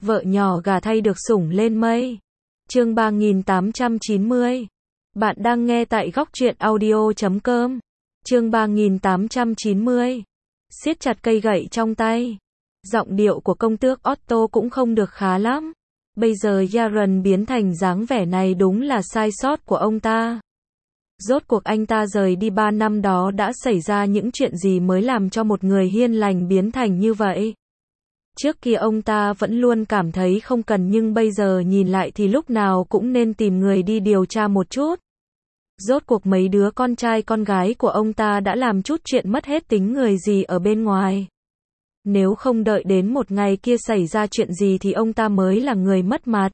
Vợ nhỏ gả thay được sủng lên mây. Chương 3890. Bạn đang nghe tại góc truyện audio.com. Chương 3890. Siết chặt cây gậy trong tay. Giọng điệu của công tước Otto cũng không được khá lắm. Bây giờ Yaron biến thành dáng vẻ này đúng là sai sót của ông ta. Rốt cuộc anh ta rời đi 3 năm đó đã xảy ra những chuyện gì mới làm cho một người hiền lành biến thành như vậy? Trước kia ông ta vẫn luôn cảm thấy không cần, nhưng bây giờ nhìn lại thì lúc nào cũng nên tìm người đi điều tra một chút. Rốt cuộc mấy đứa con trai con gái của ông ta đã làm chút chuyện mất hết tính người gì ở bên ngoài. Nếu không đợi đến một ngày kia xảy ra chuyện gì thì ông ta mới là người mất mặt.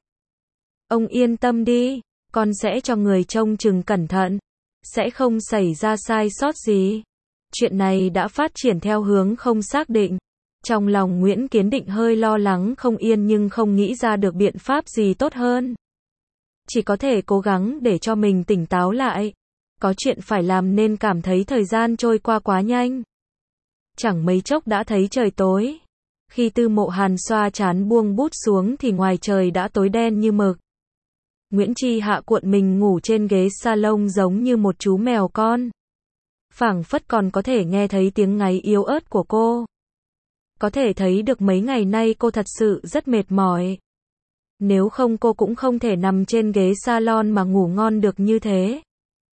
Ông yên tâm đi, con sẽ cho người trông chừng cẩn thận. Sẽ không xảy ra sai sót gì. Chuyện này đã phát triển theo hướng không xác định. Trong lòng Nguyễn Kiến Định hơi lo lắng không yên nhưng không nghĩ ra được biện pháp gì tốt hơn. Chỉ có thể cố gắng để cho mình tỉnh táo lại. Có chuyện phải làm nên cảm thấy thời gian trôi qua quá nhanh. Chẳng mấy chốc đã thấy trời tối. Khi Tư Mộ Hàn xoa trán buông bút xuống thì ngoài trời đã tối đen như mực. Nguyễn Chi Hạ cuộn mình ngủ trên ghế salon giống như một chú mèo con. Phảng phất còn có thể nghe thấy tiếng ngáy yếu ớt của cô. Có thể thấy được mấy ngày nay cô thật sự rất mệt mỏi. Nếu không cô cũng không thể nằm trên ghế salon mà ngủ ngon được như thế.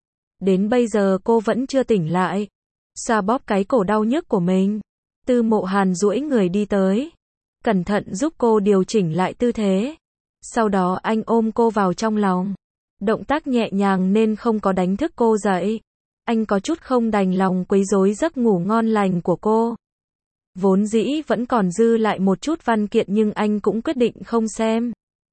Đến bây giờ cô vẫn chưa tỉnh lại. Xoa bóp cái cổ đau nhức của mình. Tư Mộ Hàn duỗi người đi tới. Cẩn thận giúp cô điều chỉnh lại tư thế. Sau đó anh ôm cô vào trong lòng. Động tác nhẹ nhàng nên không có đánh thức cô dậy. Anh có chút không đành lòng quấy rối giấc ngủ ngon lành của cô. Vốn dĩ vẫn còn dư lại một chút văn kiện nhưng anh cũng quyết định không xem.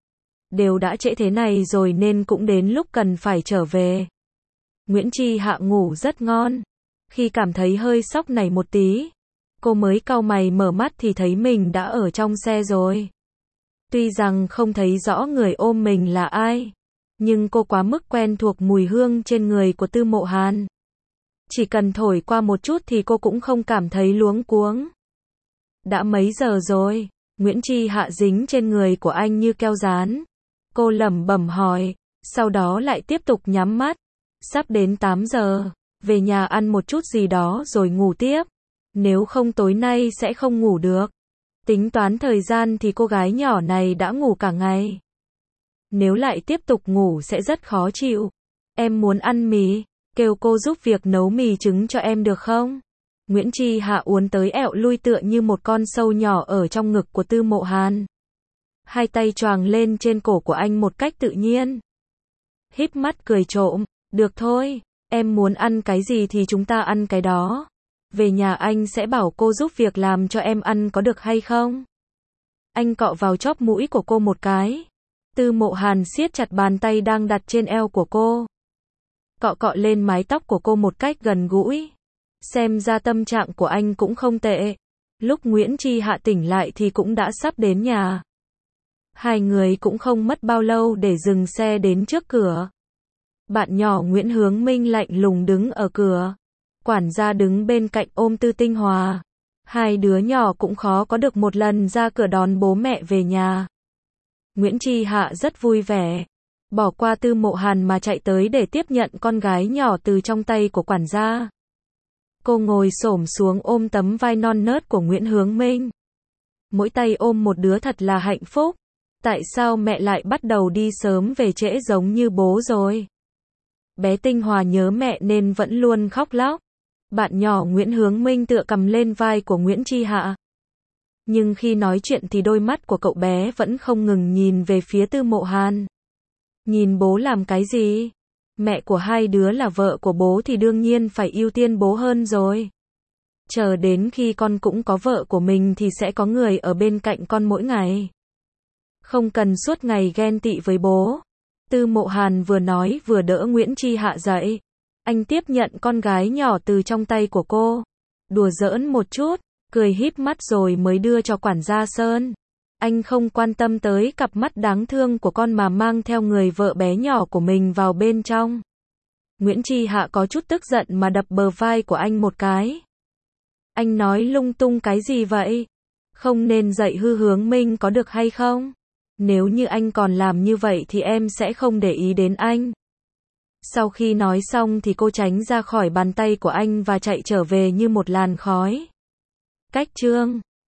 Đều đã trễ thế này rồi nên cũng đến lúc cần phải trở về. Nguyễn Chi Hạ ngủ rất ngon. Khi cảm thấy hơi sóc nảy một tí, cô mới cau mày mở mắt thì thấy mình đã ở trong xe rồi. Tuy rằng không thấy rõ người ôm mình là ai, nhưng cô quá mức quen thuộc mùi hương trên người của Tư Mộ Hàn. Chỉ cần thổi qua một chút thì cô cũng không cảm thấy luống cuống. Đã mấy giờ rồi? Nguyễn Chi Hạ dính trên người của anh như keo dán. Cô lẩm bẩm hỏi, sau đó lại tiếp tục nhắm mắt. Sắp đến 8 giờ, về nhà ăn một chút gì đó rồi ngủ tiếp. Nếu không tối nay sẽ không ngủ được. Tính toán thời gian thì cô gái nhỏ này đã ngủ cả ngày. Nếu lại tiếp tục ngủ sẽ rất khó chịu. Em muốn ăn mì, kêu cô giúp việc nấu mì trứng cho em được không? Nguyễn Chi Hạ uốn tới ẹo lui tựa như một con sâu nhỏ ở trong ngực của Tư Mộ Hàn. Hai tay choàng lên trên cổ của anh một cách tự nhiên. Híp mắt cười trộm, được thôi, em muốn ăn cái gì thì chúng ta ăn cái đó. Về nhà anh sẽ bảo cô giúp việc làm cho em ăn có được hay không? Anh cọ vào chóp mũi của cô một cái. Tư Mộ Hàn siết chặt bàn tay đang đặt trên eo của cô. Cọ cọ lên mái tóc của cô một cách gần gũi. Xem ra tâm trạng của anh cũng không tệ. Lúc Nguyễn Chi Hạ tỉnh lại thì cũng đã sắp đến nhà. Hai người cũng không mất bao lâu để dừng xe đến trước cửa. Bạn nhỏ Nguyễn Hướng Minh lạnh lùng đứng ở cửa. Quản gia đứng bên cạnh ôm Tư Tinh Hòa. Hai đứa nhỏ cũng khó có được một lần ra cửa đón bố mẹ về nhà. Nguyễn Chi Hạ rất vui vẻ. Bỏ qua Tư Mộ Hàn mà chạy tới để tiếp nhận con gái nhỏ từ trong tay của quản gia. Cô ngồi xổm xuống ôm tấm vai non nớt của Nguyễn Hướng Minh. Mỗi tay ôm một đứa thật là hạnh phúc. Tại sao mẹ lại bắt đầu đi sớm về trễ giống như bố rồi? Bé Tinh Hòa nhớ mẹ nên vẫn luôn khóc lóc. Bạn nhỏ Nguyễn Hướng Minh tựa cầm lên vai của Nguyễn Chi Hạ. Nhưng khi nói chuyện thì đôi mắt của cậu bé vẫn không ngừng nhìn về phía Tư Mộ Hàn. Nhìn bố làm cái gì? Mẹ của hai đứa là vợ của bố thì đương nhiên phải ưu tiên bố hơn rồi. Chờ đến khi con cũng có vợ của mình thì sẽ có người ở bên cạnh con mỗi ngày. Không cần suốt ngày ghen tị với bố. Tư Mộ Hàn vừa nói vừa đỡ Nguyễn Chi Hạ dậy. Anh tiếp nhận con gái nhỏ từ trong tay của cô. Đùa giỡn một chút, cười híp mắt rồi mới đưa cho quản gia Sơn. Anh không quan tâm tới cặp mắt đáng thương của con mà mang theo người vợ bé nhỏ của mình vào bên trong. Nguyễn Chi Hạ có chút tức giận mà đập bờ vai của anh một cái. Anh nói lung tung cái gì vậy? Không nên dạy hư Hướng Minh có được hay không? Nếu như anh còn làm như vậy thì em sẽ không để ý đến anh. Sau khi nói xong thì cô tránh ra khỏi bàn tay của anh và chạy trở về như một làn khói. Cách chương